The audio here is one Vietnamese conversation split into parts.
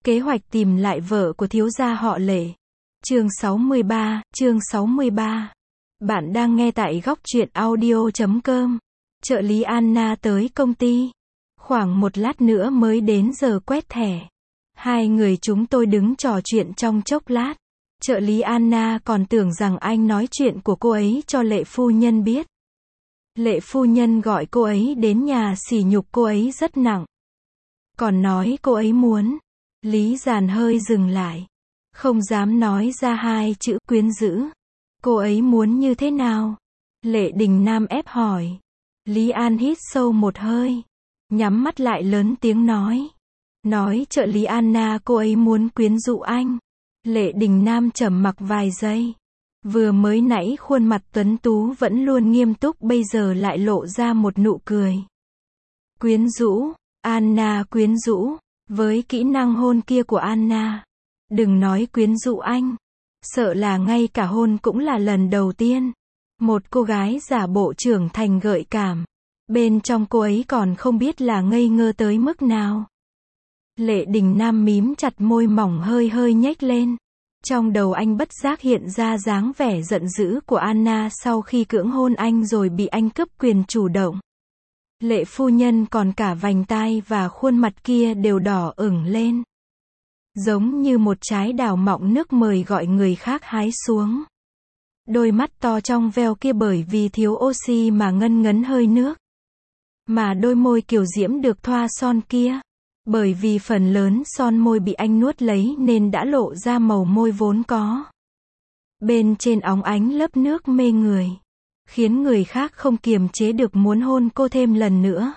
Kế hoạch tìm lại vợ của thiếu gia họ Lệ. Chương 63. Bạn đang nghe tại góc truyện audio.com. Trợ lý Anna tới công ty. Khoảng một lát nữa mới đến giờ quét thẻ. Hai người chúng tôi đứng trò chuyện trong chốc lát. Trợ lý Anna còn tưởng rằng anh nói chuyện của cô ấy cho Lệ phu nhân biết. Lệ phu nhân gọi cô ấy đến nhà sỉ nhục cô ấy rất nặng. Còn nói cô ấy muốn. Lý Giàn hơi dừng lại. Không dám nói ra hai chữ quyến rũ. Cô ấy muốn như thế nào? Lệ Đình Nam ép hỏi. Lý An hít sâu một hơi. Nhắm mắt lại lớn tiếng nói. Nói trợ lý Anna cô ấy muốn quyến rũ anh. Lệ Đình Nam trầm mặc vài giây. Vừa mới nãy khuôn mặt tuấn tú vẫn luôn nghiêm túc bây giờ lại lộ ra một nụ cười. Quyến rũ, Anna quyến rũ. Với kỹ năng hôn kia của Anna. Đừng nói quyến rũ anh. Sợ là ngay cả hôn cũng là lần đầu tiên. Một cô gái giả bộ trưởng thành gợi cảm. Bên trong cô ấy còn không biết là ngây ngơ tới mức nào. Lệ Đình Nam mím chặt môi mỏng hơi hơi nhếch lên. Trong đầu anh bất giác hiện ra dáng vẻ giận dữ của Anna sau khi cưỡng hôn anh rồi bị anh cướp quyền chủ động. Lệ phu nhân còn cả vành tai và khuôn mặt kia đều đỏ ửng lên. Giống như một trái đào mọng nước mời gọi người khác hái xuống. Đôi mắt to trong veo kia bởi vì thiếu oxy mà ngân ngấn hơi nước. Mà đôi môi kiều diễm được thoa son kia. Bởi vì phần lớn son môi bị anh nuốt lấy nên đã lộ ra màu môi vốn có. Bên trên óng ánh lớp nước mê người. Khiến người khác không kiềm chế được muốn hôn cô thêm lần nữa.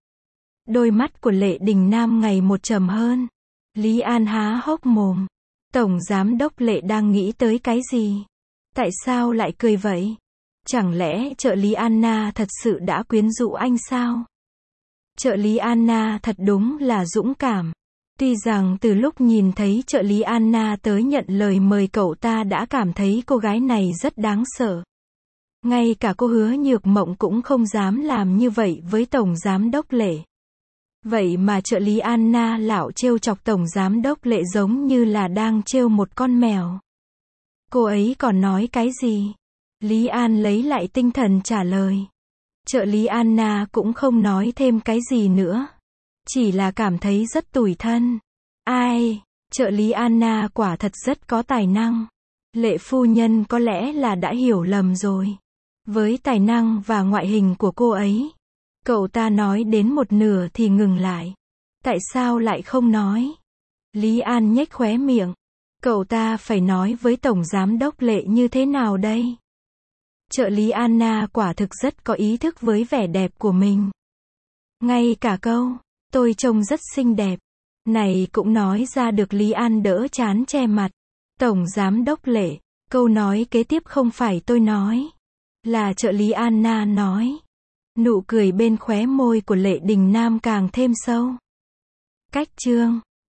Đôi mắt của Lệ Đình Nam ngày một trầm hơn. Lý An há hốc mồm. Tổng giám đốc Lệ đang nghĩ tới cái gì? Tại sao lại cười vậy? Chẳng lẽ trợ lý Anna thật sự đã quyến rũ anh sao? Trợ lý Anna thật đúng là dũng cảm. Tuy rằng từ lúc nhìn thấy trợ lý Anna tới nhận lời mời cậu ta đã cảm thấy cô gái này rất đáng sợ. Ngay cả cô Hứa Nhược Mộng cũng không dám làm như vậy với Tổng Giám đốc Lệ. Vậy mà trợ lý Anna lão trêu chọc Tổng Giám đốc Lệ giống như là đang trêu một con mèo. Cô ấy còn nói cái gì? Lý An lấy lại tinh thần trả lời. Trợ lý Anna cũng không nói thêm cái gì nữa. Chỉ là cảm thấy rất tủi thân. Ai, trợ lý Anna quả thật rất có tài năng. Lệ phu nhân có lẽ là đã hiểu lầm rồi. Với tài năng và ngoại hình của cô ấy. Cậu ta nói đến một nửa thì ngừng lại. Tại sao lại không nói? Lý An nhếch khóe miệng. Cậu ta phải nói với Tổng Giám đốc Lệ như thế nào đây? Trợ lý Anna quả thực rất có ý thức với vẻ đẹp của mình. Ngay cả câu, tôi trông rất xinh đẹp. Này cũng nói ra được. Lý An đỡ chán che mặt. Tổng Giám đốc Lệ, câu nói kế tiếp không phải tôi nói. Là trợ lý Anna nói. Nụ cười bên khóe môi của Lệ Đình Nam càng thêm sâu. Cách chương